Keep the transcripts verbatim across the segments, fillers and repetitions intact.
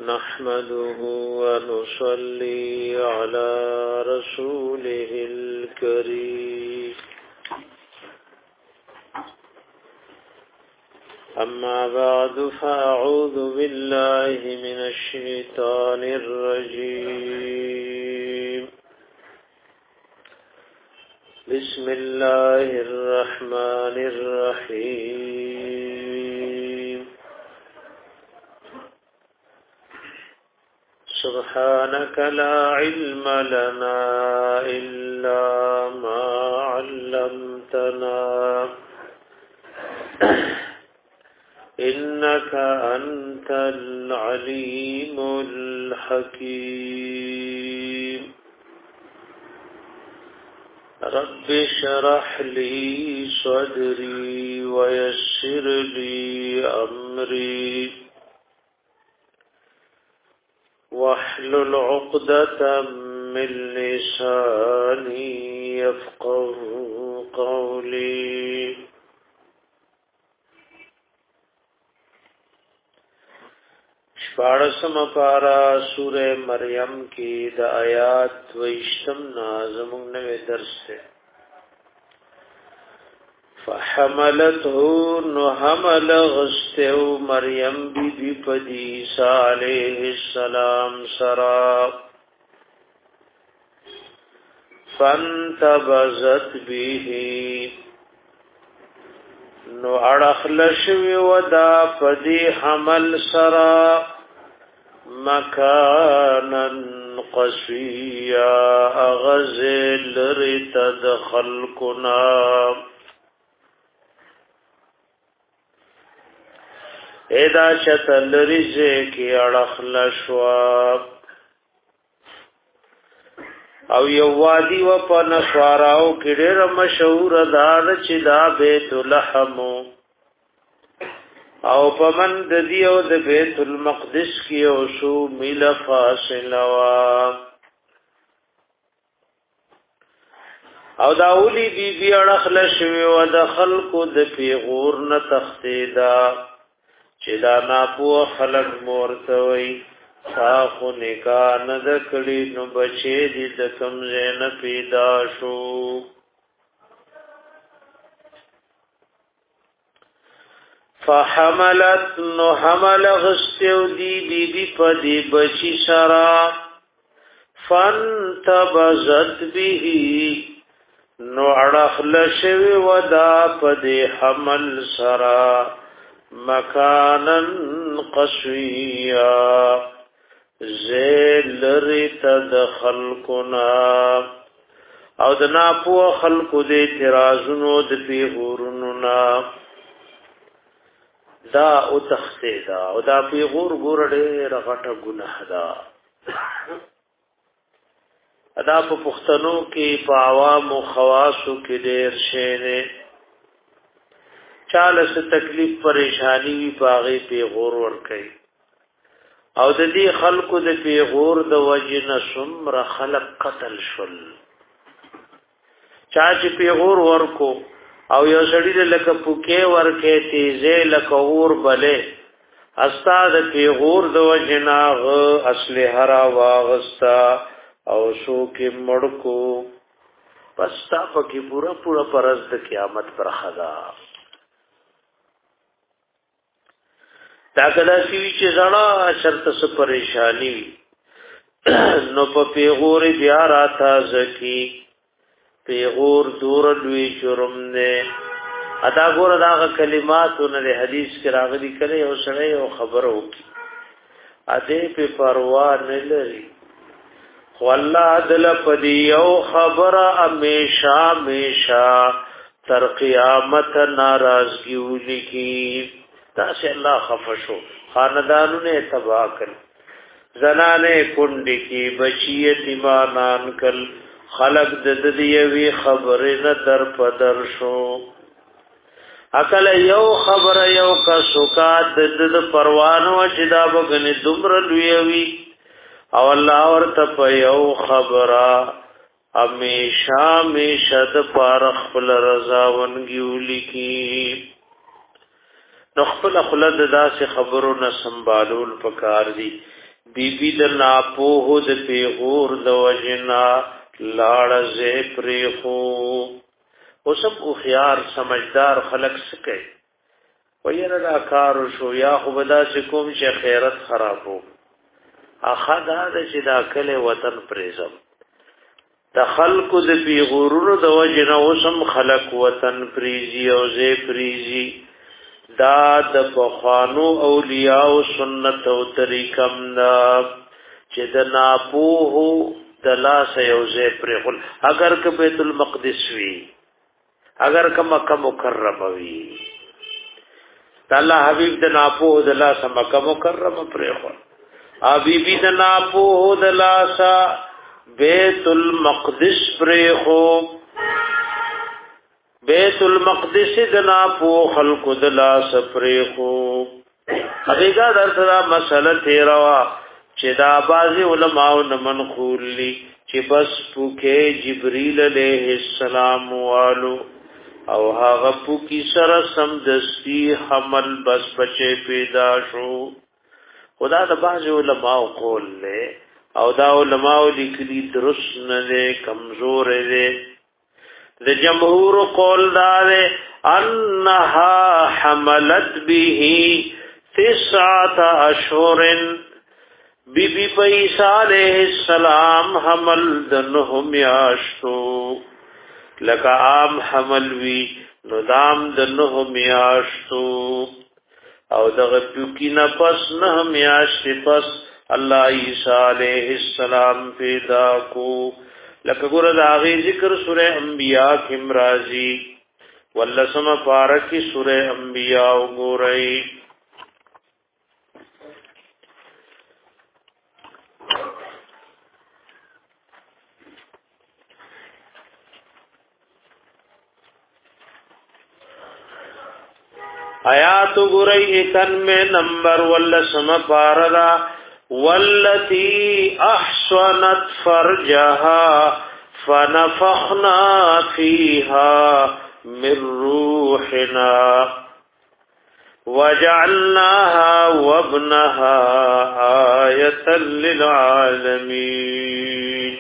نحمده ونصلي على رسوله الكريم أما بعد فأعوذ بالله من الشيطان الرجيم بسم الله الرحمن الرحيم سبحانك لا علم لنا إلا ما علمتنا إنك أنت العليم الحكيم رب اشرح لي صدري ويسر لي أمري واحلل عقدة من لساني يفقه قولي شپاڑسم پارا سورہ مریم کی دا آیات ویشتم نازمون نوے درس سے فحملته نو حمل غستو مریم بی بی پدیسا علیہ السلام سرا فانتبزت بیہی نو اڑخلشوی ودا پدی حمل سرا مکانا قصویا اغزل رتدخل کنام ایدا چتل رزے کی اڑخلشوا او یو وادی و پا نسواراو کڑیر مشهور دار چی دا بیت لحمو او پا من ددی او دا بیت المقدس کی او سو میل فاصلوا او دا اولی بی بی اڑخلشوی و دا خلقو دا پیغور نتختیدا چی دا ناپو خلق مورتوی ساخو نکاح ندکڑی نو بچے دی دکم زین پیدا شو فحملت نو حمل غستیو دی بی بی پا دی بچی سرا فانتبزت بیہی نو اڑخلشوی ودا پا دی حمل سرا مکانن قصویا زیل ریتد خلقنا او دنا پو خلق دے ترازنو د پیغورننا دا او تختی دا او دا پیغور گور دیر غټه گناہ دا ادا پا پختنو کی پا عوام و خواسو کی دیر شینے چالس تکلیف پریشانی وی پاغی پیغور ورکی او د دې خلقو د پیغور د وجنه سمر خلق قتل شل چا چې پیغور ورکو او یو سړی لکه پوکې ورکې تیزه لکه اور بلې استاد پیغور د وجنه غ اصل هرا واغستا او شو کې مړکو پستا پکې پورا پورا پرز د قیامت پر خدا دا کدا سوي چې زړه شرط س پریشانی نو په پیغور بیا راتا زکی پیغور دور دوی شرم نه ادا ګور دا کلمات نه حدیث کې راغلي کړي او سره یو خبرو اده په پروا نه لري خو الله عدل پدی یو خبره همیشه همیشه تر قیامت ناراضگی ولکی تاسه الله خفشو خاندانو نے تباہ کر زنانے کنڈی کی بچی یتیمانان کل خلق ددیوی خبر نه در پدر شو اکل یو خبر یو کا سکات دد پروانو چدا بغنی دمر لویوی او الله ورته په یو خبره همیشه همیشه د پار خپل رضا ونګیولی کی نو خپل خپل داسې خبرو نه سنبالول پکار دي بی بی د ناپوه د پیغور د وجنا لاړ زه پریخو اوسم او خيار سمجھدار خلق سکے ویره دا کارو شو یا خو بدا سکوم چې خیرت خرابو اخا دا چې دا کله وطن پریزم د خلق د پیغورونو د وجنا اوسم خلق وطن پریزي او زه پریزي دا د بخانو اولیاء او سنت او طریقم دا چې د ناپوه د لاس یوزه پرغل اگر که بیت المقدس وی اگر که مکه مکرمه وی الله حبیب د ناپوه د لاس مکه مکرمه پرغل ابي بي د ناپوه د لاس بیت المقدس پرغو بیت المقدس دنا پو خلق دلا سپریخو حقیقت درسرا مسئلہ تیروا چه دا بازی علماء نمن خولی چه بس پوکے جبریل علیہ السلام والو او هاغ پوکی سر سمدستی حمل بس بچے پیدا شو خدا دا بازی علماء قول لے او دا علماء لکلی درست ندے کمزور دے د جمهور قول دار انها حملت به تسعة اشهر بی بی عیسی علیہ السلام حمل دنهم یاشتو لکه عام حمل وی ندام دنهم یاشتو او دغه پوکینا پس نه یاشت پس الله عیسی علیہ السلام پیدا کو لکه ګور د هغه ذکر سوره انبیاء کې مرাজি ولسم پارکی سوره انبیاء وګورئ آیات وګورئ اکانوے نمبر ولسم پاردا والتي احصنت فرجها فنفخنا فيها من روحنا وجعلناها وابنها آية للعالمين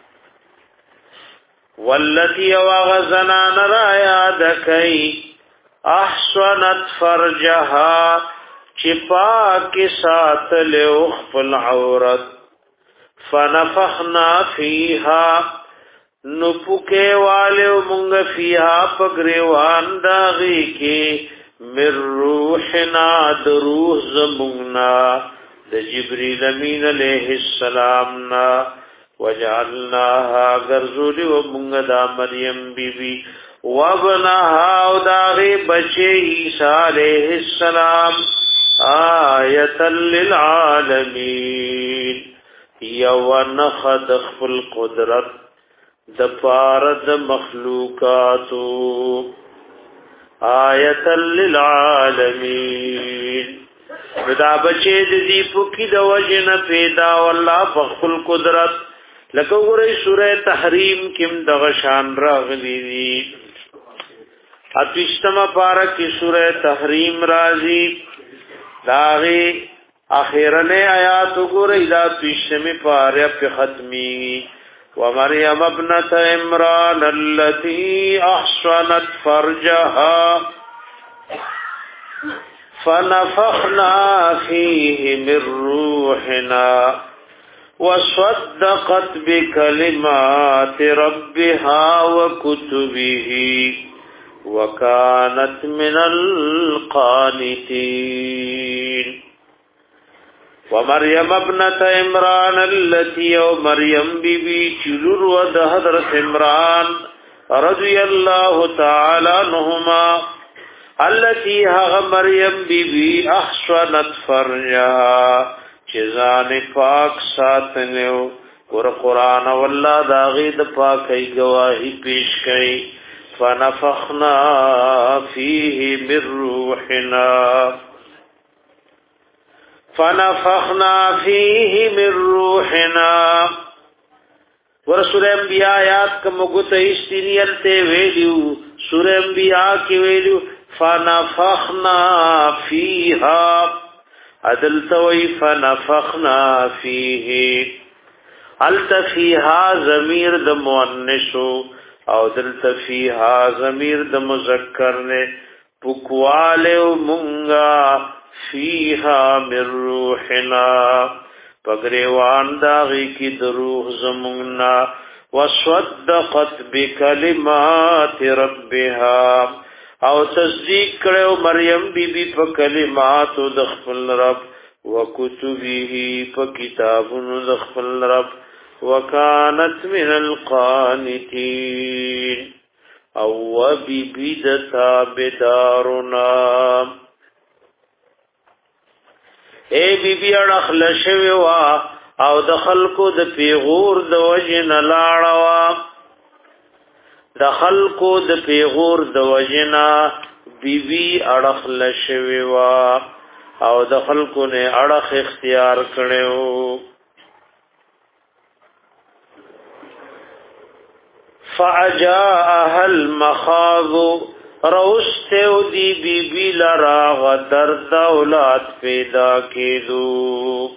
والتي وغزنا نرى يادكي احصنت فرجها چپا کی ساتل اخفل عورت فنفخنا فیها نپوکے والے منگ فیها پگریوان داغی کی من روحنا دروح زمونگنا د جبریل امین علیہ السلامنا وجعلناها گرزولی و منگ دا مریم بی بی وابنها و داغی بچے عیسیٰ علیہ السلام آیتا للعالمین یو نخد خفل قدرت دپارد مخلوقاتو آیتا للعالمین دا بچے دی پکی دا وجن پیدا واللہ بخفل قدرت لکو گرئی سورہ تحریم کم دغشان راغلی دی اتوشتم پارکی سورہ تحریم رازی داغی اخیرنے آیات گرئی دا اتوشتم پاریا پی ختمی ومریم ابنت عمران اللتی احصنت فرجها فنفخنا فيه من روحنا وصدقت بكلمات ربها وكتبه وكانت من القانتين ومريم ابنة عمران التي ومريم بيبي چلور ود حضرت عمران رضي الله تعالى عنهما التي ها مريم بيبي احصنت فرجها چزان پاک ساتنیو ور قرآن والله داغی د پاکی گواہی پیش کئی فنفخنا فيه من روحنا فنفخنا فيه من روحنا ورسول انبیاء آیات کم گت استنیل تے ویلیو سورہ انبیاء کی ویلیو فنفخنا فيها عدل توي فنفخنا فيه التفيها ضمیر د مؤنث او دلته فيها ضمیر د مذکر نه پکواله مونږه فيها من روحنا پګریوان داغي کی دروح زمونږنا وصدقت بكلمات ربها او تصدیق کړو مریم بی بی په کلمات د خپل رب وکتبه په کتابونو د خپل رب وكانت من القانتين او وبي بدتا بدارنا اے بی بی اڑخل شوی وا او د خلقو د پیغور د وجن لاړوا د خلقو د پیغور د وجنا بی بی اڑخل شوی وا او د خلقو نه اڑخ اختیار کړو فاجاءها المخاض روستو دی بی بی لرا غدر دولات پیدا کیدو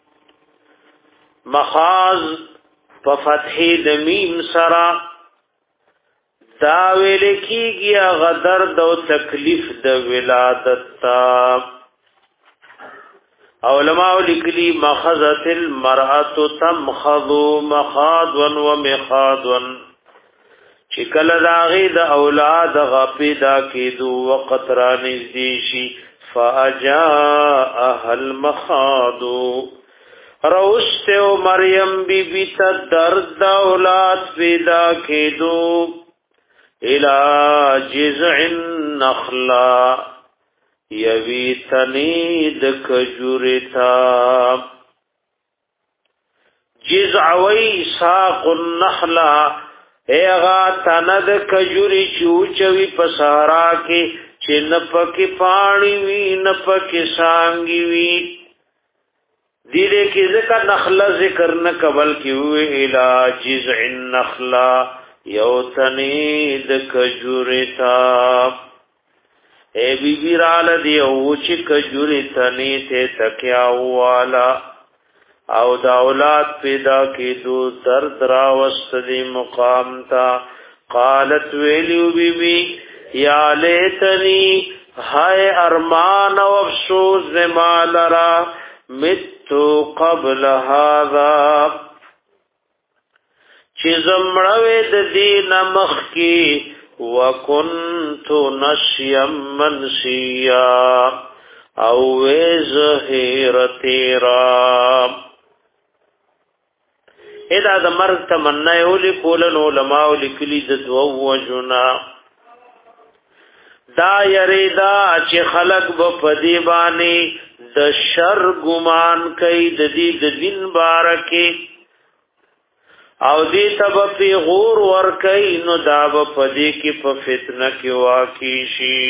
مخاض په فتحې د میم سرا دا ویل کیږي غدر دو تکلیف د ولادت تا علماء لیکلی مخذت المرأة تمخض مخاضا ومخاضا چکل داغی دا اولاد غپیدا کیدو وقت را نزدیشی فاجاءها المخاضو روستو مریم بی بی تا درد دا اولاد پیدا کیدو الى جزع النخلا یوی تنید کجورتا جزعوی ساق النخلا ایغا تند کجوری چوچوی پسارا کی چه نپکی پانی وی نپکی سانگی وی دیده کی ذکر نخلا ذکر نکبل کی ہوئی الى جزع النخلا یو تنید کجوری تا اے بی بی رال دی اوچی کجوری تنید تکیاوالا او دا اولاد پیدا کی دو درد راوست دی مقام تا قالت ویلیو بی بی یا لیتنی ہائے ارمان و افسوس زمال را متو قبل هذا چیزم روید دین مخ کی وکنتو نشیم منسیا او ویزهیر تیرام ادا د مرګ تمنا یو لیکولن علماء لیکلي د دوه وجنا دا یریدا چې خلق به پدی باندې د شر ګمان کوي د دې د دین بارکه او دې تب په غور ور کوي نو دا به پدی کې په فتنه کې واقع شي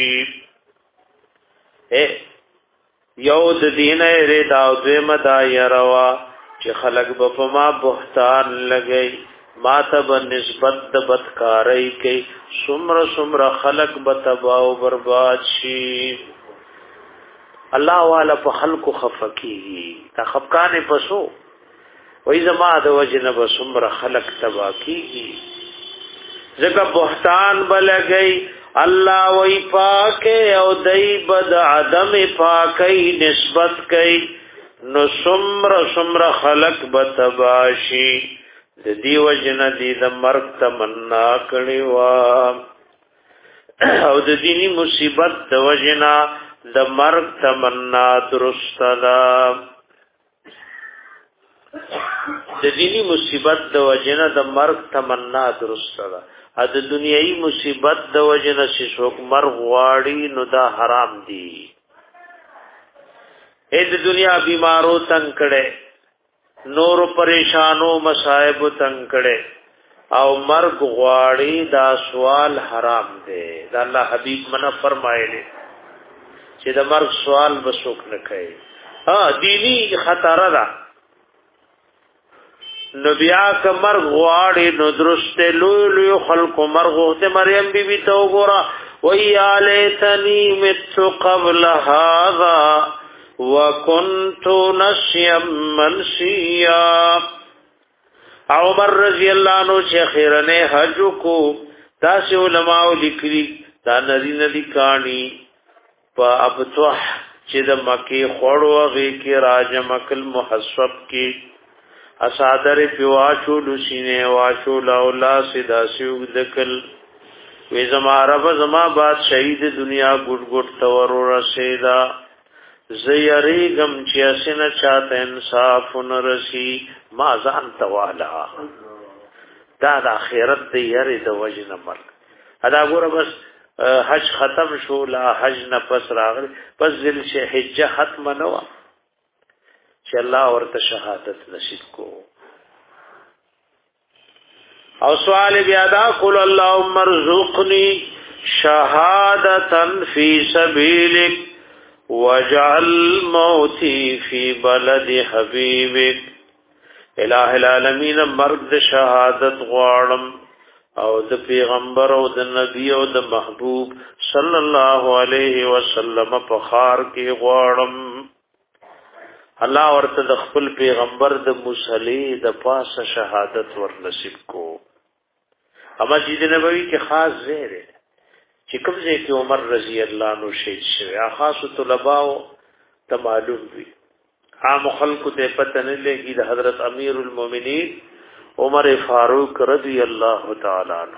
اے یو د دینه ریدا او دې مدا یروا چې خلق به په ما بهتان لګي ما ته به نسبت د بدکارۍ کوي سمر سمر خلق به تباہ او برباد شي الله والا په خلق خفقي تا خفقان پسو وای زما د وجنه به سمر خلق تباہ کیږي ځکه بهتان بلګي الله وای پاک او دای بد عدم پاکي نسبت کوي نو سمر سمر خلق بتباشی د دیو جن دی د مرګ تمنا کړي وا او د دینی مصیبت د وجنا د مرګ تمنا درست دا د دینی مصیبت د وجنا د مرګ تمنا درست دا ا د دنیوي مصیبت د وجنا چې څوک مرګ واړي نو دا حرام دی اې د دنیا بیمارو تنگ کړي نور پریشانو مصائب تنگ کړي او مرګ غواړي دا سوال حرام دی دا الله حبيب منه فرمایلی چې د مرګ سوال وسوک نه کوي ها دینی خطر ده نبیا ک مرګ غواړي نو درسته لوی لوی خلق مرګ ته مریم بی بی تو ګورا ویا لیتنی مت قبل هذا وكنت نسيا منسيا. عمر رضی اللہ عنہ چې خیرنه حج کو تاسو علماء لیکلي دا ندی ندی کانی په ابطح چې د مکی خوړو غي کې راج مکل محسب کې اسادر پیواشو لسینه واشو لاولا سدا سیو دکل وې زما رب زما باد شهید دنیا ګډ ګډ تور رسیدا زیری غم چې اسنه چاته انصاف نرسي ما ځان توالا دا د اخرت دی یری د وجنه مرګ ادا ګوره بس حج ختم شو لا حج نه پس راغلی پس ذل حجه ختم نه و چې الله ورته شهادت نصیب کو. او سوال بیا دا قل اللهم ارزقني شهادة في سبيلك وجعل موتي في بلد حبيبك. الہ العالمین مرد شهادت غواړم او د پیغمبر او د نبی او د محبوب صلی الله علیه وسلم په خار کې غواړم. الله ورته د خپل پیغمبر د مصلی د پاسه شهادت ور نصیب کو. اما مسجد نبوی کې خاص زیره چې کوم ځای کې عمر رضی الله عنه شهید شوی خاص طلباء ته معلوم وي عام خلق ته پته نه لګي د حضرت امیر المؤمنین عمر فاروق رضی الله تعالی عنہ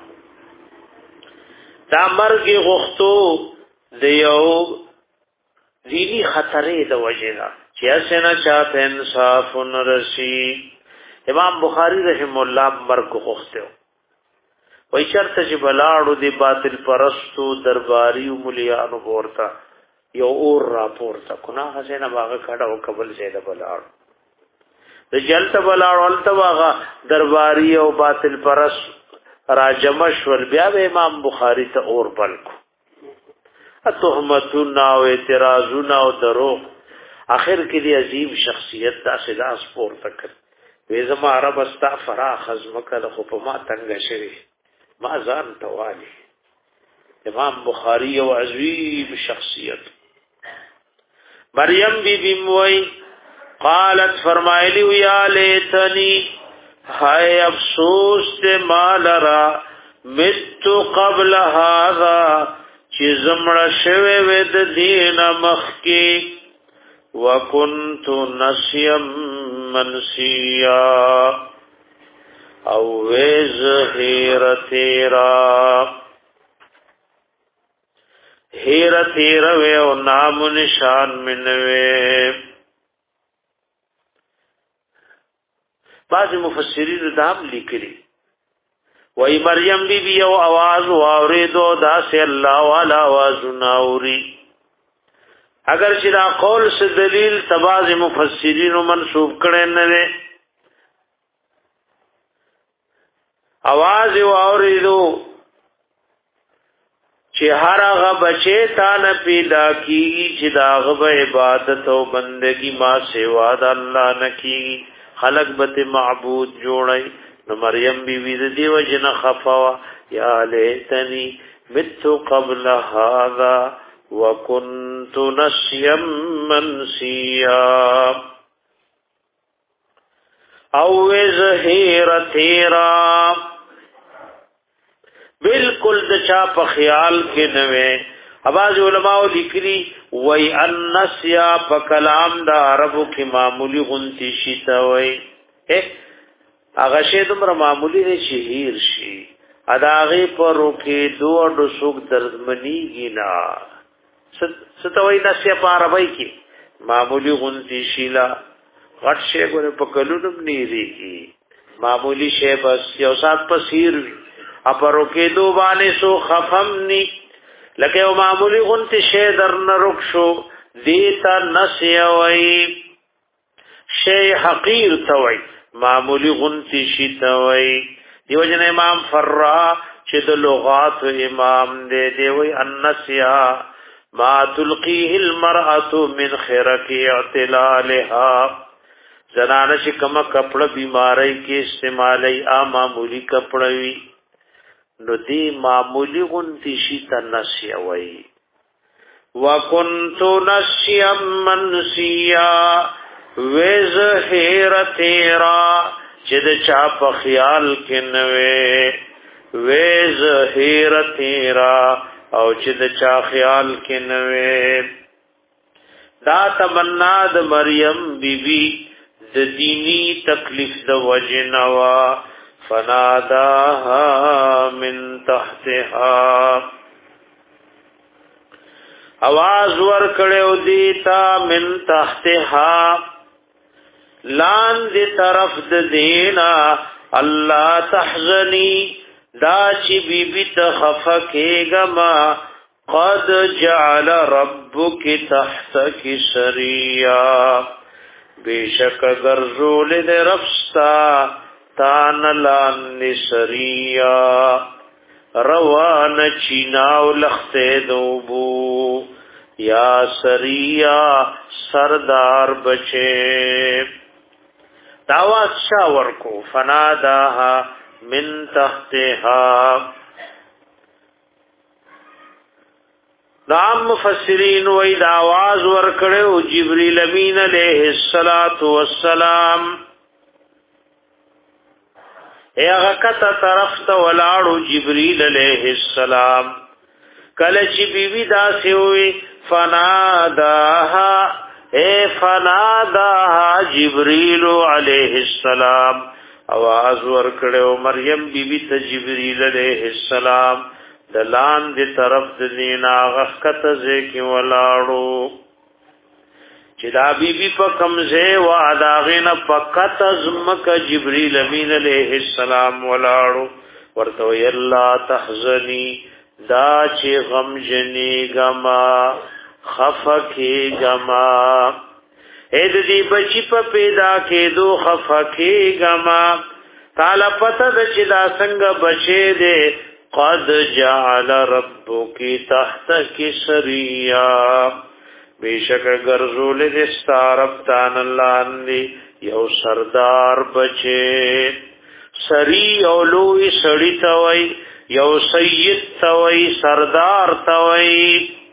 دا مرګ غختو د یو دینی خطرې د وجهه چې اسنه چاته انصاف نرسي. امام بخاری رحم الله مرګ غختو وای چرته چې بلاړو دی باطل پرستو درباری مليانو ورته یو اور راپورته کنا حسینه باغه کډه او قبل زیاده بلاړو د جلت بلاړو الته واغه درباری او باطل پرست راجمش ول بیا امام بخاری ته اور بلکو تهمتونه او اعتراضونه او دروغ اخر کې دی عظیم شخصیت دا سلاس پورته کړ وې زما عرب استا فراخ ازمکه خو په ما تنگ شوی ما ځان توالي. امام بخاری او عظیم شخصیت. مریم بی بی موئی قالت فرمایلی یا لیتنی ہائے افسوس تے مالرا مت قبل هذا چې زمړه شوه ود دین مخکی وکنت نسیم منسیا او وز هیرتیرا هیرتیرا وی او نام نشان منوی. بعض مفسرین دام لیکلی وی مریم بی بی او آواز واوریدو دا سی اللہ والا آواز ناوری. اگر چې دا قول سے دلیل تباز مفسرین منصوب کړي نه وي आवाज واوریدو چې هر هغه بچی تا نه پیدا کیږي چې دا غو عبادت او بندگی ما سوا د الله نه کیږي خلق به معبود جوړي. نو مریم بی بی د دیو جن خفوا یا لیتنی مت قبل هذا وکنت نسیا منسیا او زهیر تیرا بالکل د چا په خیال کې نوې. اواز علماء لیکلي وای النسیا په کلام د عربو کې معمولی غنتی شي تا وای هغه شی دومره معمولی نه شهیر شي اداغه پر کې دوه د سوق درمنیږي نه ستوي نسیا په عربی کې معمولی غنتی شیلا غټ شی ګره په کلونم نیریږي معمولی شی بس یو سات پسیر اپرو کې دو باندې سو خفمنی لکه یو معمولی غنتی شی در نرک شو دیتا نسیا وای شی حقیر توي معمولی غنتی شی توي. دیو جن امام فرا چې د لغات امام دې دی وای النسیا ما تلقيه المرأة من خرق اعتلالها زنانه چې کومه کپڑا بیماری کې استعمالي ا معمولی کپڑا وی نو دی معمولی غنتی شي تنسیا وای وکنت نسیا منسیا وزهیر تیرا چې د چا په خیال کې نوې وزهیر تیرا او چې د چا خیال کې نوې دا تمنا د مریم بیبي د دینی تکلیف د وجنوا فناداها من تحتها आवाज ور کړو دیتا من تحتها لان دی طرف د دینا الله تحزنی دا چې بیبي تخفکېګما قد جعل ربك تحتك سريا بیشک غرزول دے رفستا تان لان سریا روان چیناو لخت دوبو یا سریا سردار بچے دعوات شاور کو فناداها من تحتها نام مفسرین وی دا آواز ورکڑو جبریل امین علیہ السلام اے اغاقتا طرف تا ولاړو جبریل علیہ السلام کلچی بیوی دا سیوی فناداها اے فناداها جبریل علیہ السلام آواز ورکڑو مریم بیوی تا جبریل علیہ السلام دلان دی طرف دینا غخت زیکی ولاړو چې دا بی بی په کمزه وا داغینا پکت زمک جبرئیل امین علیہ السلام ولاړو ورته یلا تحزنی دا چې غم جنی غما خفکی غما اې دې بچی په پیدا کېدو خفکی غما تعالی پته د چې دا څنګه بچی دې قد جعل ربك تحتك سريا بیشک گرزول دستارب تان اللہ اندی یو سردار بچے سری اولوی سڑی توئی یو سید توئی سردار توئی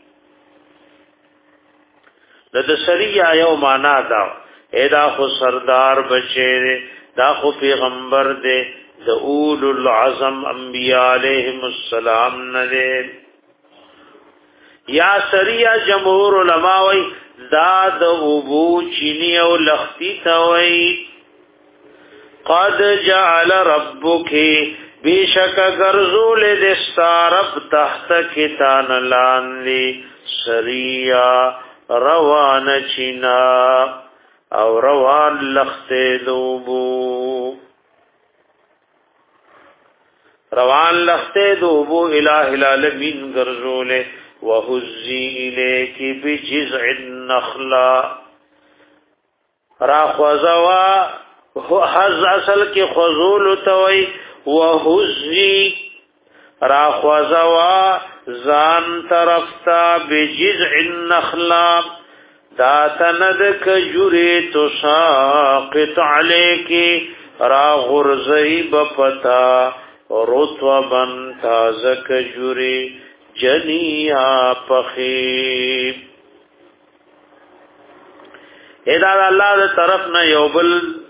لد سری آیو مانا دا اے دا خو سردار بچے دے دا خو پیغمبر دے دا اول العظم انبیاء علیہم السلام ندے یا سریا جمهور علماء وی داد ابو چینی او لختی توئی قد جعل ربک بیشک گرزول دستارب تحت کتان لاندی سریا روان چینا او روان لخت دوبو روان لخت دوبو الہ العالمین گرزولے وَهُزِّي إِلَيْكِ بِجِذْعِ النَّخْلَةِ را خوزوا حز اصل کی خزول توي وَهُزِّي را خوزوا زان طرفتا بِجِذْعِ النَّخْلَةِ دا تند کجوری تساقط علیک را غرزی بپتا رطوبا تازه کجوری جنیا پخیب ادا الله د طرف نه یوبل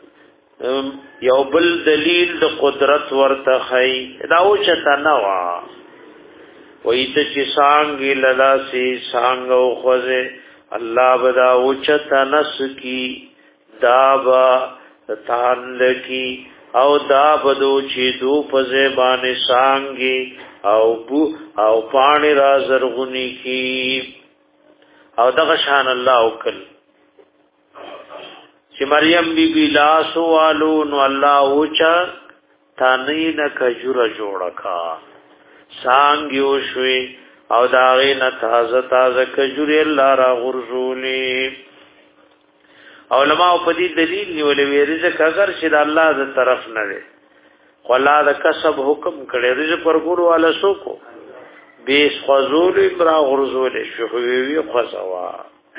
یوبل دلیل د قدرت ورته خی دا او چتا نه وا وې ته چې څنګه لدا سي څنګه او خوځه الله بدا او چتا نس کی دابا تان کی او دا بدو چې دو په زبانه څنګه او بو او پانی را زرغونی کی او دغه شان الله وکل چې مریم بی بی لاس والو نو الله اوچا تانین کجوره جوړه کا سانګیو شوي او داغه نه تازه تازه کجوره الله را غرزولی علماء په دې دلیل نیولې وی رزق اگر چې د الله ز طرف نه وي خلا د کسب حکم کړي رزق ورګور والا سو کو بیس خذول امرا غرزول شهوی خصوا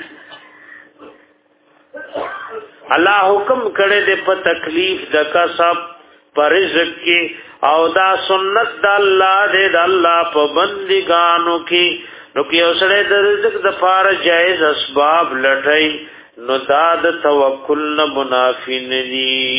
الله حکم کړي د په تکلیف د کسب پر رزق کې او دا سنت د الله د الله په بندګانو کې نو کې اوسړه د رزق د پاره جایز اسباب لټای نو دا د توکل نه منافی نه دي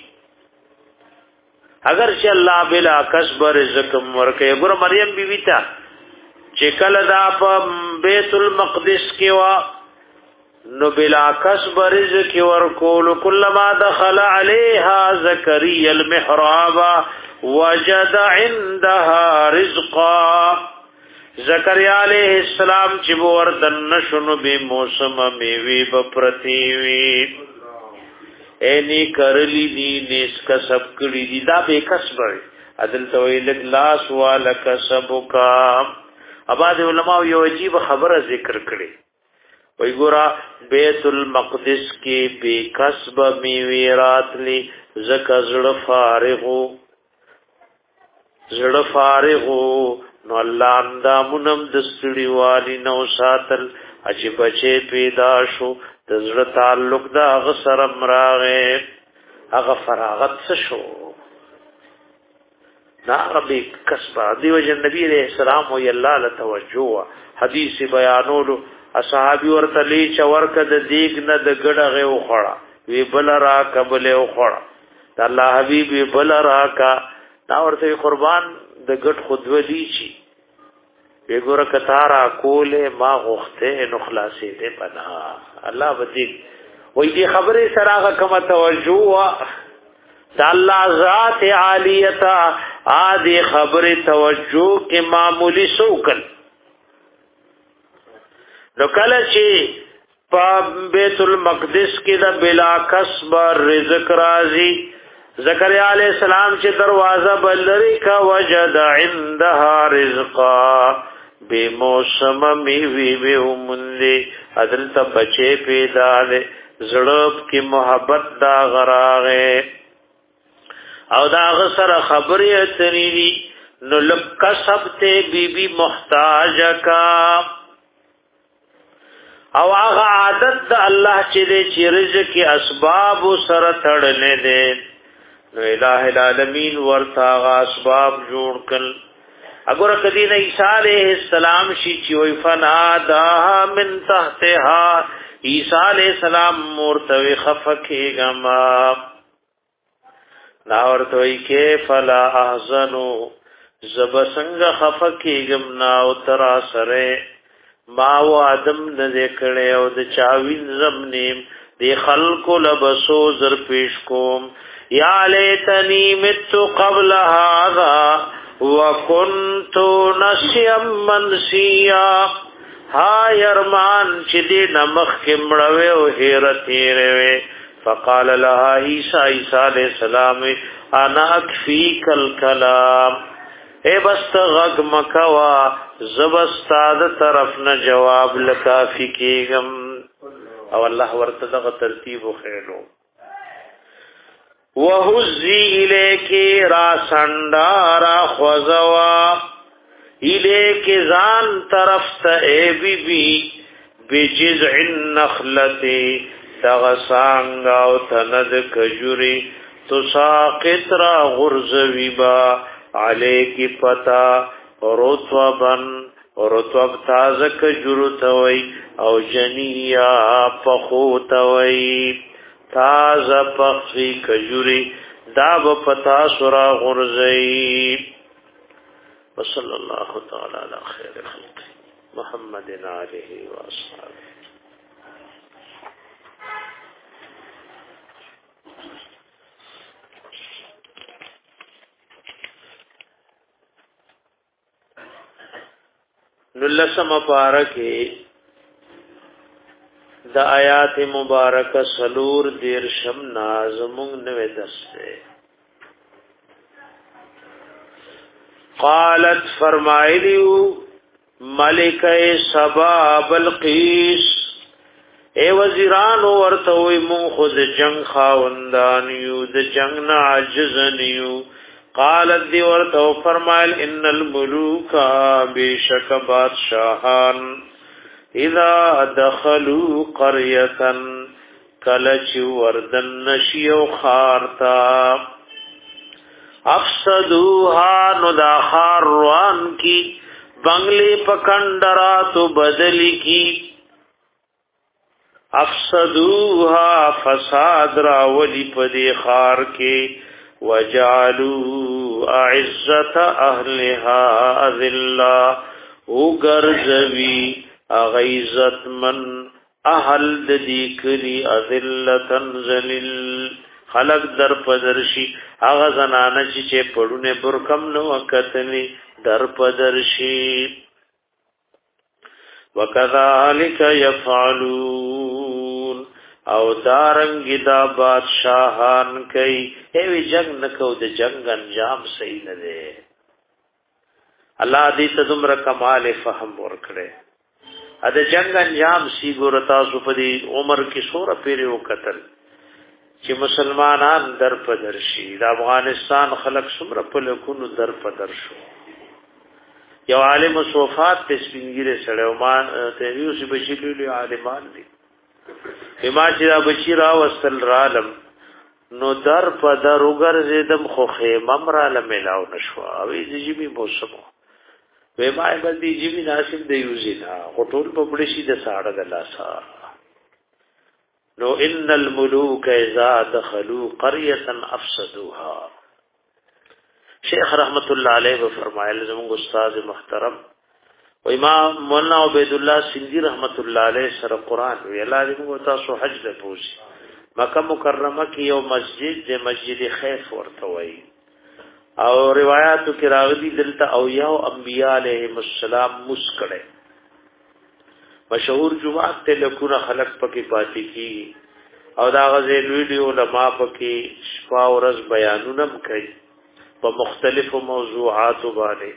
اگر چې الله بلا کسب رزق ورکه ګور مریم بیبی تا چې کله دا په بیت المقدس کې وا نو بلا کسب رزق ورکول کلمہ دخل علیها زکریا المحراب وجد عندها رزقا زکریا علیہ السلام چې ورتن نشونو به موسم میوي بپرتیوي اینی کرلی دی نیس کسب کړی دی دا به کسب عدل تویل لاس والا کسب کا اباد علماء یو عجیب خبره ذکر کړي وی ګورا بیت المقدس کې به کسب میوي راتلی زکه زړه فارغو زړه فارغو نو الله اندامونم د سړي والی نو ساتل چې بچي پیدا شو د زړه تعلق دا غسر مراغه هغه فراغت څه شو نا ربي کسب دی وجه نبی علیہ السلام و الله له توجه حدیث بیانولو اصحابي ورته لی چورک د دیګ نه د ګډغه وخړه وی بل را قبل وخړه د الله حبیب بل را کا دا ورته قربان د ګډ خودو دی چی وګوره کتارا کوله ما غخته نو خلاصې ده پنا الله بدی وې دې خبره سراغه کما توجه د الله ذات عالیتا ادي خبره توجه کې معمولی سوکل نو کله چې په بیت المقدس کې د بلا کسب رزق راځي زکریا علیہ السلام چې دروازه بلری کا وجد عندها رزقا بے موسم میوی بے امندی عدل تا بچے پیدا دے زڑب کی محبت دا غراغے او دا غسر خبری اتنی دی نو لکسب تے بی بی محتاج کا او آغا عادت دا اللہ چی دے چی رزق کی اسباب سر تڑنے دے نو الہ العالمین ورطا آغا اسباب جوڑ کل اگر کدی نه عیسی علیہ السلام شي چې وی فناداها من تحتها عیسی علیہ السلام مرتوی خفکهما نا ورته وی کې فلا احزنو زب څنګه خفکهګم نا او ترا سره ما و ادم نه کړه او د چاوین زمنیم دی خلق لبسو زر پیش کوم یا لیتنی مت قبل هذا وَكُنْتُ نَسْيًا مَنْسِيًّا ها يرمان چې دې نمخ کې مړوي او هیرتی روي فقال لها عيسى عيسى عليه السلام انا اكفيك الكلام اے بس غږ مکوا زبستاد طرف نه جواب لکافي کېږم او الله ورته دغه ترتیب خېلو وَهُزِّي إِلَيْكِ رَاسَنْدَارَ خُوَزَوَا إِلَيْكِ زان طرف تا اے بی بی بِجِزْعِ النَّخْلَةِ تغسانگا و تند کجوری تساقط را غرزوی با علیک پتا رطوبن رطوب تازه کجورو توی او جنیا پخو توی تازه پخی کجوری داب پتا سرا غرزی وصل اللہ تعالی علی خیر خلق محمد علیہ وآصحابہ نلسم پارکی دا آیات مبارک سلور دیر شم نازمونگ نوے دستے قالت فرمائلیو ملک سبا بلقیس اے وزیرانو ورطوی من خود جنگ خاوندانیو دا جنگ نا عجزنیو قالت دی ورطو فرمائل ان الملوکا بیشک بادشاہان اذا دخلوا قرية کلچ وردن نشیو خارتا افسدوها ندا خاروان کی بنگلے پکندراتو بدلی کی افسدوها فساد راولی پدی خار کے وجعلوا اعزت اهلها اذلا وغرزوی اغیزت من اهل دی کلی اذلتن ذلیل خلق در پدرشی اغا زنانا چی چه پڑونے برکم نو وقتنی در پدرشی وکذالک یفعلون او دارنگی دا بادشاہان کئی ایوی جنگ نکو دا جنگ انجام صحیح ندے اللہ دیتا دمر کمال فهم ورکڑے اد جنگ انجام سی گورتا سپدی عمر کی سور پیری و قتل چی مسلمانان در پدرشی دا افغانستان خلق سمر پلکونو در پدرشو یو عالم صوفات تسبینگیر سڑے ومان تحریو سی بچی لیلی عالمان دی اما چی دا بچی را وستل رالم نو در پا در اگر زیدم خو خیمم رالم ملاو نشوا اوی دی جیمی موسمو وی مای بل دی جیمی ناسم دیوزی نا خطول پا بڑشی دا ساڑا دلاسا نو ان الملوک اذا دخلوا قریتا افسدوها شیخ رحمت اللہ علیہ و فرمائے لزمونگ استاذ محترم و امام مولانا عبید اللہ سندھی رحمت اللہ علیہ سر قرآن وی اللہ دیمونگ تاسو حج لپوسی مکہ مکرمہ کی یو مسجد دے مسجد خیف ورتوائی او روایاتو کی راغلی دلتا اویاء و انبیاء علیہ السلام مسکڑے مشہور جماعت تے لکونا خلق پکی پاتی کی او دا غزیلویلی علماء پکی شفا و رز بیانونم کئی په مختلف موضوعات باندې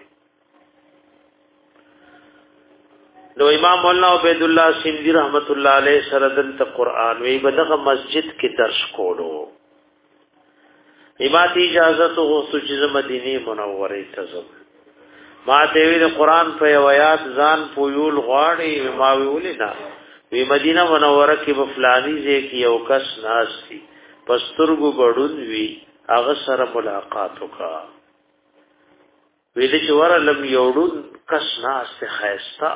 نو امام مولانا عبید الله سیندی رحمت الله علیه سره د قرآن وی بدغه مسجد کې درس کولو ایماتی اجازه تو غوښتو چې مدینه منوره ته ځم ما ته وی د قرآن په آیات ځان پویول غواړي ما ویولې نه وی مدینه منوره کې په فلانی ځای کې یو کس ناشتي پسترګو غړون وی هغه سره ملاقات وکا ویل چې ورلم یوړون کس ناس خیستا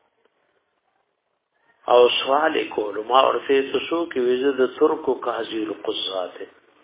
او سوال کول ما ورته تاسو کې ویزه د ترکو قاضی القضات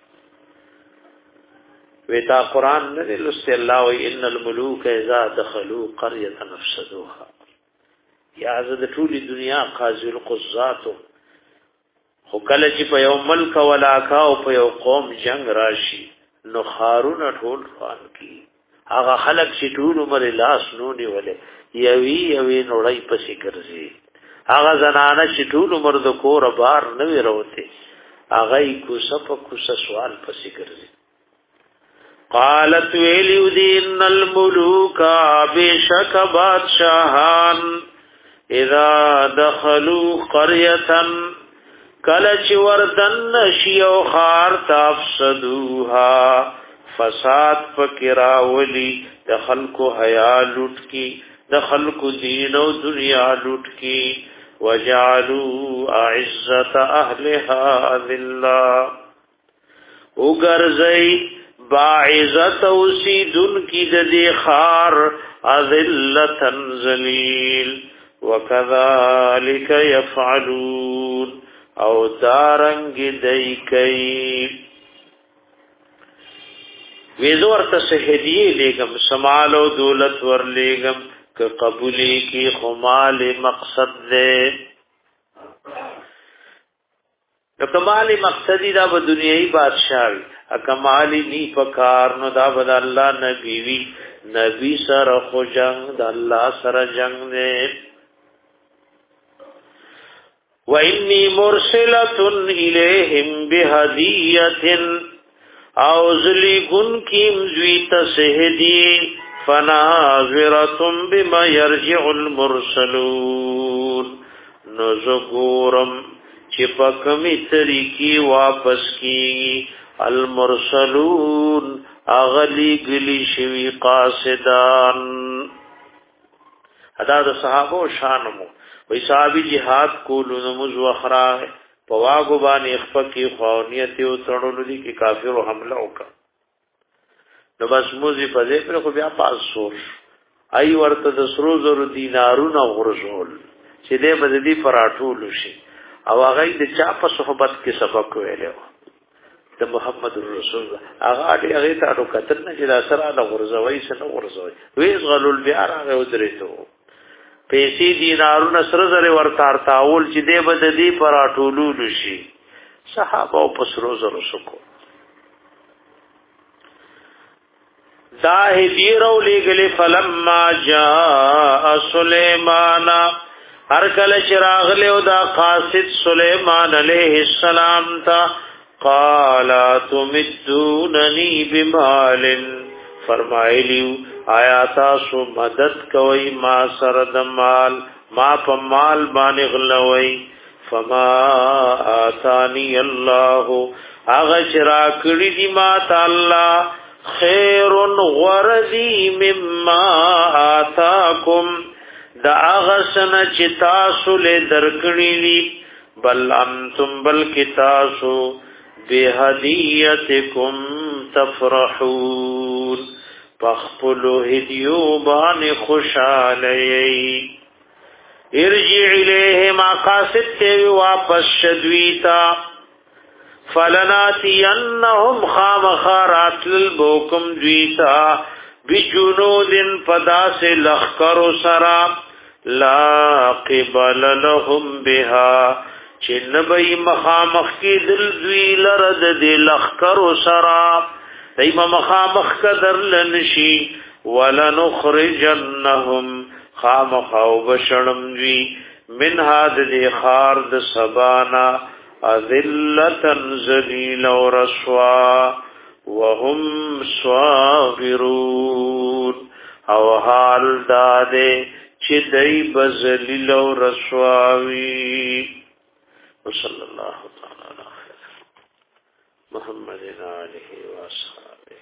ویتا قران نه لست الله و ان الملوک اذا دخلوا قريه افسدوها یا زه د ټولي دنیا قاضی القضات خو کله چې په یو ملک ولاکا او په یو قوم جنگ راشي نو خارون ټول فان کی هغه خلق چې ټول عمر لاس نونی ولې یوي یوي نوړی پسې ګرځي هغه زنانه چې ټول عمر د کور بار نه وروته هغه کو سپ کو سوال پسې ګرځي قالت ویلیو دین الملوک بشک بادشاہان اذا دخلوا قريه کلچ وردن شیو خار تافسدوها فساد فکراولی دخل کو حیا لوٹ کی دخل کو دین و دنیا لوٹ کی وجعلوا اعزت اهلها ذلہ اگرزئی باعزت اوسیدن کی ددی خار اذلتن ذلیل وکذالک یفعلون او دارنگ دی کئی ویزور تسہدیے لیگم سمال و دولت ور لیگم کہ قبولی کی خمال مقصد دے کمالی مقصدی دا با دنیای بادشاہی اکمالی نی پکار نو دا با دا اللہ نبیوی نبی سر خو جنگ دا اللہ سر جنگ دے وَإِنِّي مُرْسِلَةٌ إِلَيْهِمْ بِهَدِيَّةٍ أَوْزْلِي كُنْكِمْ زُوِيتَ سِهْدِي فَنَاظِرَةٌ بِمَا يَرْجِعُ الْمُرْسَلُونَ نُزُغُورَمْ چِپَكْمِ تَرِكِ واپس کی الْمُرْسَلُونَ اغلی گلی شوی قاصدان ادا دا صحابہ شانمو وی صحابی جہاد کولو نموز وخرا پواگو بانی اخفقی خوانیتی و ترنولو دی کی کافر و حملہ ہوکا نو بس موزی پدے پر خو بیا پاس سوش ای ورته د سرو زرو دینارونه غرزول چې دې بددي پراټول شي او هغه د چا په صحبت کې سبق ویلو د محمد رسول الله هغه دې هغه ته نو کتل نه چې دا سره د غرزوي سره غرزوي وی غلول بیا هغه ودرېته پیسې دینارونه سره زره ورته ارتاول چې دې بددي پراټول شي صحابه په سرو زرو سکو دا هدیرو لګلې فلما جاء سليمان هر کله چراغ له دا قاصد سليمان عليه السلام تا قال تمدونني بمال فرمایلیو آیا تاسو مدد کوي ما سره د مال ما په مال باندې غلوي فما آتانی الله اغه چرا کړی دی ما تعالی خیر غرضی مما آتاکم دا اغسن چتاسو لے درکنی بل انتم بلکی تاسو بهدیتکم تفرحون پخپلو هدیو بان خوشالی ارجع الیہم قاصد تیوی واپس شدویتا فلناتینهم خامخارات للبوکم دویتا بجنود پداس لخکر سرا لا قبل لهم بها چنبی مخامخ کی دل دوی لرد دی لخکر سرا دیما مخامخ کدر لنشی ولنخرجنهم خامخ او بشنم دوی من هاد دی خارد سبانا اذلتا ذلیل و رسوا وهم صاغرون او حال داده چی دی بذلیل و رسواوی وصلی اللہ تعالی علی خیر محمد آلہ و اصحابہ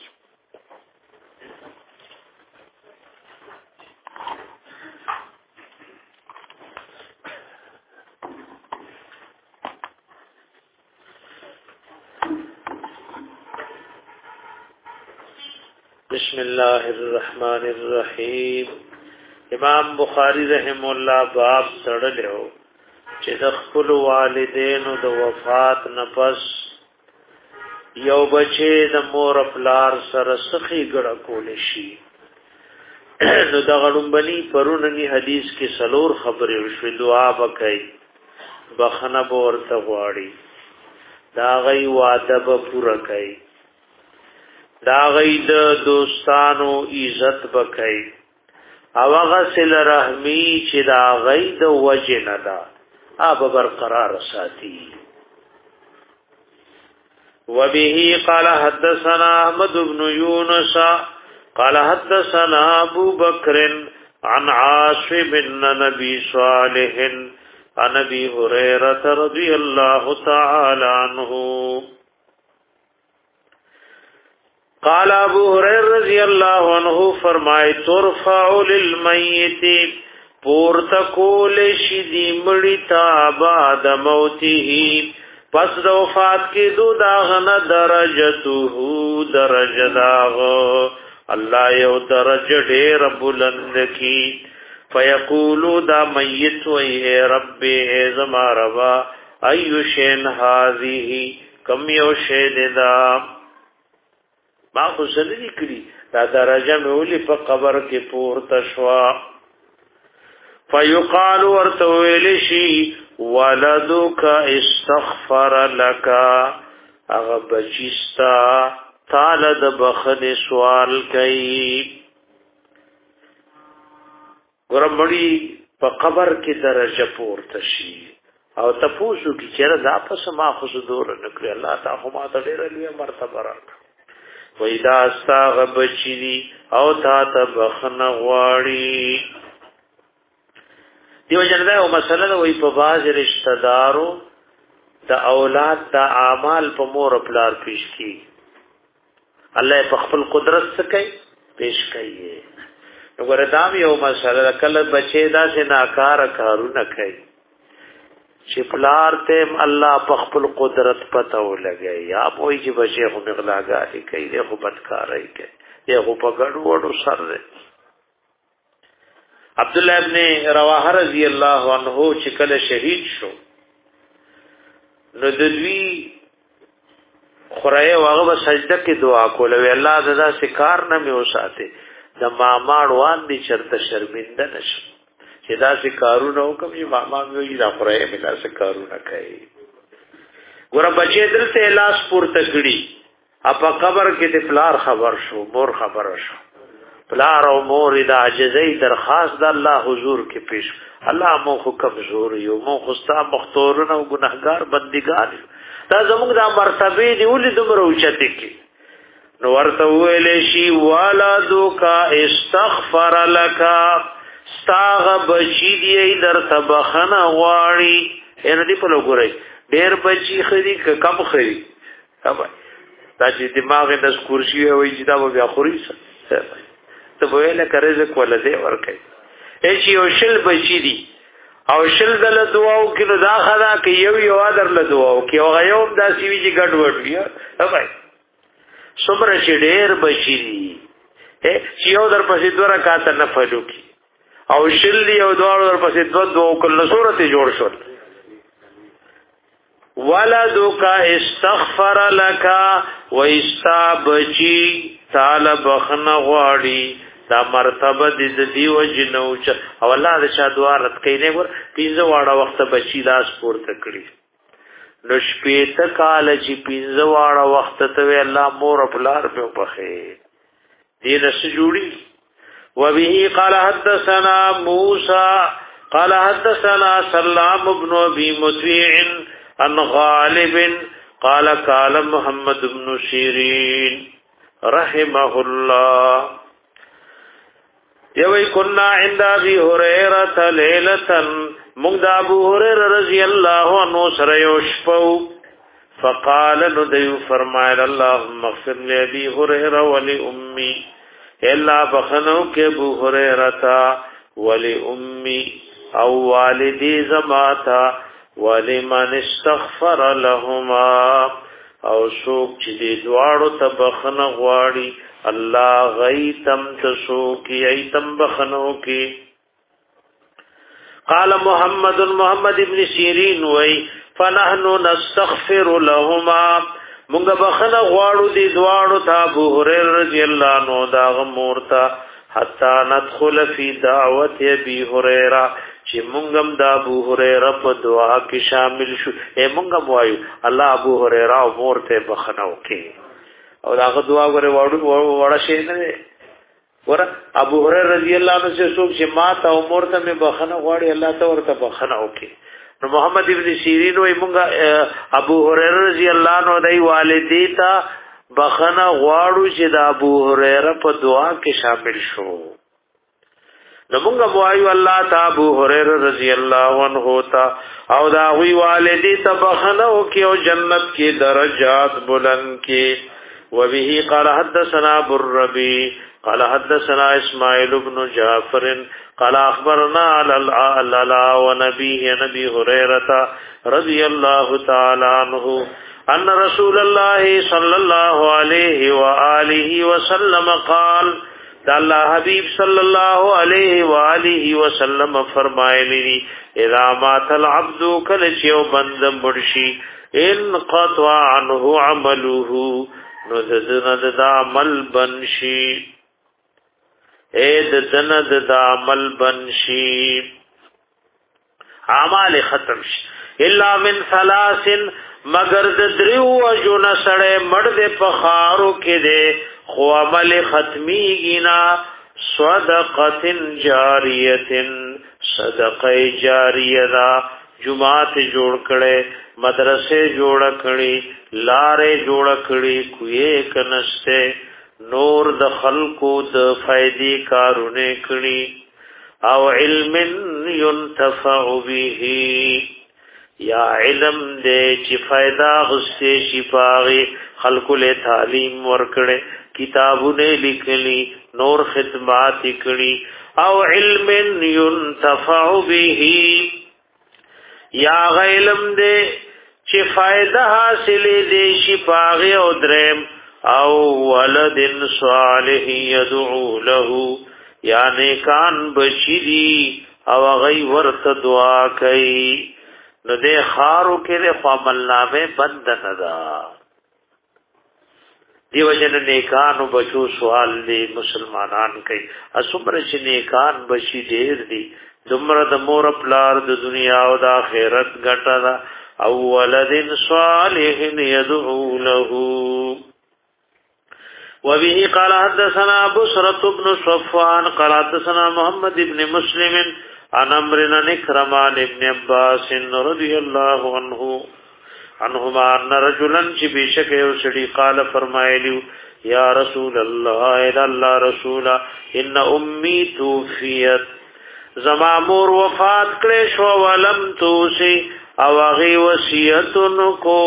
بسم الله الرحمن الرحیم امام بخاری رحم الله باب سړلو چې د خپل والدینو د وفات نفس یو بچی د مور پلار سره سخی ګړه کول شي نو د غړومبني پرونني حدیث کې سلور خبرې وشو دعا وکړي بخنه ورته غواړي دا غي وعده به پوره کړي دا غي د دوستانو عزت وکړي او هغه سل رحمی چې دا غي د وجه نه دا اب برقرار ساتي وبه قال حدثنا احمد بن يونس قال حدثنا ابو بكر عن عاصم بن نبي صالح عن ابي هريره رضي الله تعالى عنه قال ابو هريره رضی اللہ عنہ فرمائے ترفع للمیت پورتکول شدی مڑتا بعد موته پس د وفات کې دو داغنه درجته درجه داغ الله یو درجه ډېر بلند کی فیقولو دا میت وی اے رب اے زما ربا ایو شین هذه کم یو شین دا ما خو سندې کړی دا درجه مې ولې په قبر کې پورته شوا فیقال ورتویل شي ولدک استغفر لك اغه بچستا تعالی د بخد سوال کوي ګرمړي په قبر کې درجه پورته شي او تاسو کې چیرې دا پس ما خو دور نکړي الله تعالی ما ته ډېر لوی مرتبه راکړه وېدا استغ بچی او تا ته بخنه غواړي دیو جنده او مسله وی په باز رشتہ دارو د اولاد د اعمال په مور پلار پیش کی الله په خپل قدرت سره پیش کوي نو ګردام یو مسله کله بچی دا سے ناکار کارونه کوي چې پلار ته الله په خپل قدرت پته ولګي یا وای چې بچی خو مغلاګاری کوي خو بدکارای کوي یا خو په ګډ وډو سره عبد الله ابن رواحه رضی الله عنه چې کله شهید شو نو د دوی خورای واغه په سجده کې دعا کوله وی الله ددا سکار نه مې وساته د ماماړ وان دي چرته شرمنده نشم چې دا سکارونه وکم چې ماما مې دا خورای مې دا سکارونه کوي ګور بچی درته لاس پورته کړي اپا قبر کې د پلار خبر شو مور خبر شو پلار او مور دا عجزي درخواست د الله حضور کې پیش الله مو خو کمزور یو مو خو ستا مختورن او ګناهګار بندګان دا زموږ د مرتبه دی ولې دومره اوچته کې نو ورته ویلې شي والدو کا استغفر لك استاغ بچی دی در تبخنه غواړي ان دې په لګوري ډېر بچی خري کم خري تبا دا چې دماغ د کورشي وي چې دا بیا خوري څه ته ویل کړې ز کوله دې ورکې اې چې یو شل بچی دي او شل دل دعا او کله دا خدا کې یو یو در له دعا او کې او غيوم دا سی وی چې ګډ وډ بیا هاي صبر چې ډېر بچی دي چې یو در پسې دوه رکعات نفل وکي او شل دی او دوه در پسې دوه دوه کله سورته جوړ شول ولدک استغفر لك واستبجي طالب خن غواړي دا مرتبه د دې وجنو او الله د شا دعا رات کینې ور پینځه واړه وخت بچی لاس پورته کړی نو شپې ته کال چې پینځه واړه وخت ته الله مور خپلار په پخې دې رس جوړي وبه قال حدثنا موسى قال حدثنا سلام بن ابي مطيع عن غالب قال قال محمد بن سيرين رحمه الله یوی کنا عند ابي هريره ليله مغد ابو هريره رضی الله عنه سره یوشپو فقال ندی فرمایل اللهم اغفر لابي هريره ولامي الا بخنو کې ابو هريره ولامي او والدي زماتا ولمن استغفر لهما او شوق چې دې دواړو ته بخنه غواړي الله غیتم تسو کی ایتم بخنو کی قال محمد محمد ابن سیرین وی فنحن نستغفر لهما مونږ بخنه غواړو دې دواړو ته ابو هريره رضی الله عنه دا غمورتا حتا ندخل فی دعوت ابي هريره چې مونږم د ابو هريره په دعا کې شامل شو اے مونږم وایو الله ابو هريره او مور ته بخنو کې او داغه دعا غره وړو وړه شي نه ور ابو هريره رضی الله عنه سے څوک چې ماته او مور ته بخنه غواړي الله ته ورته بخنه وکي نو محمد ابن سیرین وای مونږه ابو هريره رضی الله عنه دای والدی ته بخنه غواړو چې د ابو هريره په دعا کې شامل شو نو مونږه وایو الله تعالی ابو هريره رضی الله عنه تا او دا وی والدی ته بخنه وکي او جنت کې درجات بلند کې وبه قال حدثنا ابو الربيع قال حدثنا اسماعيل بن جعفر قال اخبرنا على ونبيه نبي هريره رضي الله تعالى عنه ان رسول الله صلى الله عليه واله وسلم قال الله حبيب صلى الله عليه واله وسلم فرمایلی اذا مات العبد کل چیو بند مرشی ان قطع عنه عمله نو ددن د عمل بنشي اے ددن د عمل بنشي اعمال ختم شي الا من ثلاث مگر د دریو وجو نسړې مړ د پخارو کې ده خو عمل ختمي گینا صدقه جاریه صدقه جاریه دا جمعات جوړ کړي مدرسې جوړ کړي لارې جوړ کړي کوی کنسته نور د خلقو د فائدې کارونه کړي او علم ينتفع به یا علم دې چې فائدہ غسه شفاغي خلق له تعلیم ورکړي کتابونه لیکلي نور خدمات کړي او علم ينتفع به یا علم دې چې فائدہ حاصلې دې شفاغي او درم او ولد صالح يدعو له یا نیکان بچی دی او غي ورته دعا کوي نو دې خارو کې له عمل نامه بند نه دا دیو جن نیکان بچو سوال دی مسلمانان کوي اسمر چې نیکان بچی ډېر دي دمر د مور پلار د دنیا او د آخرت ګټه او ولد صالح يدعو له وبه قال حدثنا بصرة بن صفوان قال حدثنا محمد بن مسلم عن امرنا نكرمان ابن عباس رضي الله عنه عنهما ان رجلا بشك يسدي قال فرمایلی یا رسول الله الا الله رسول ان امي توفيت زما مور وفات کړې شو ولم توسي او غي وصیت کو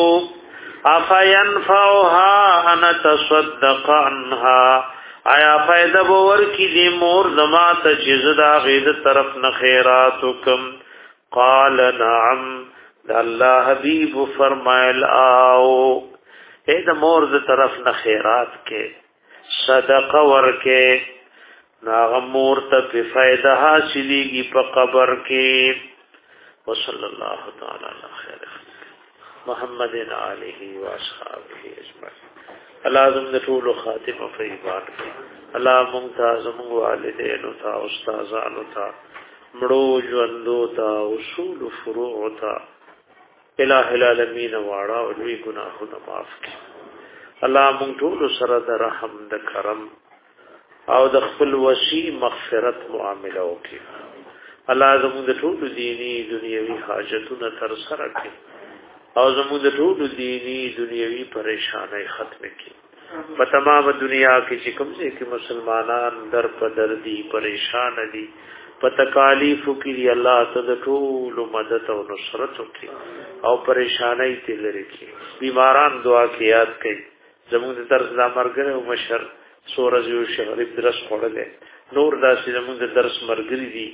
افینفعها ان تصدق عنها آیا فائدہ باور کی دی مور زما ته جزدا غید طرف نه خیرات حکم قال نعم الله حبیب فرمایل آو اے د مور ز طرف نه خیرات کې صدقه ورکه ناغه مور ته په فائدہ حاصلېږي په قبر کې وصلی الله تعالی علی خیر محمد علیه و اصحابہ اجمعین الله زم د ټول خاتمه په ایمان کې الله ممتاز مو والدین او تا استادانو تا مړو ژوندو تا اصول فروع تا الہ العالمین واړه او لوی ګناهونه معاف کړي الله مونږ ټول سره د رحم د کرم او د خپل وسی مغفرت معامله وکړي الله زموږ د ټول دینی دنیوي حاجتونه تر سره کړي او زموږ د ټول دینی دنیوي پریشانای ختم کړي په تمام دنیا کې چې کوم ځای کې مسلمانان در په دردي پریشان دي په تکالیف کې الله ته د ټول مدد او نصرت وکړي او پریشانای ته لري کړي بیماران دعا کې یاد کړي زموږ د درس د مرګره او مشر سورج یو شغریب درس خوړل نور داسې زموږ د درس مرګري دي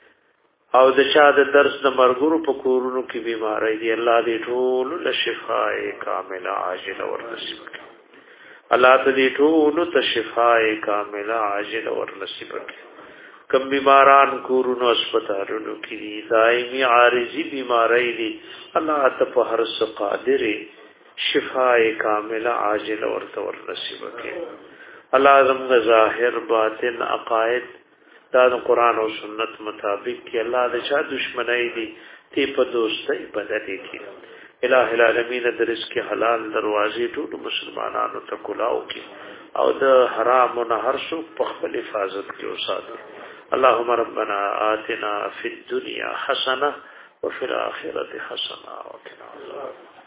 او د چا د درس د مرګرو په کورونو کې بیماری دي الله دې ټول له شفاء کامله عاجله ورنصیب کړي الله دې ټول ته شفاء کامله عاجله ورنصیب کړي کم بیماران کورونو اسپیټالونو کې دي دایمي عارضی بیماری دي الله ته په هر څه قادر شفاء کامله عاجله ورته ورنصیب کړي الله زموږ ظاهر باطن عقاید دا د قران او سنت مطابق کې الله د چا دشمنی دي تی په دوستۍ بدلې دي الہ العالمین د رزق حلال دروازې ټول مسلمانانو ته کلاو کې او د حرام او هر څه په خپل حفاظت کې اوساتي اللهم ربنا آتنا فی الدنيا حسنه وفي الاخره حسنه وقنا عذاب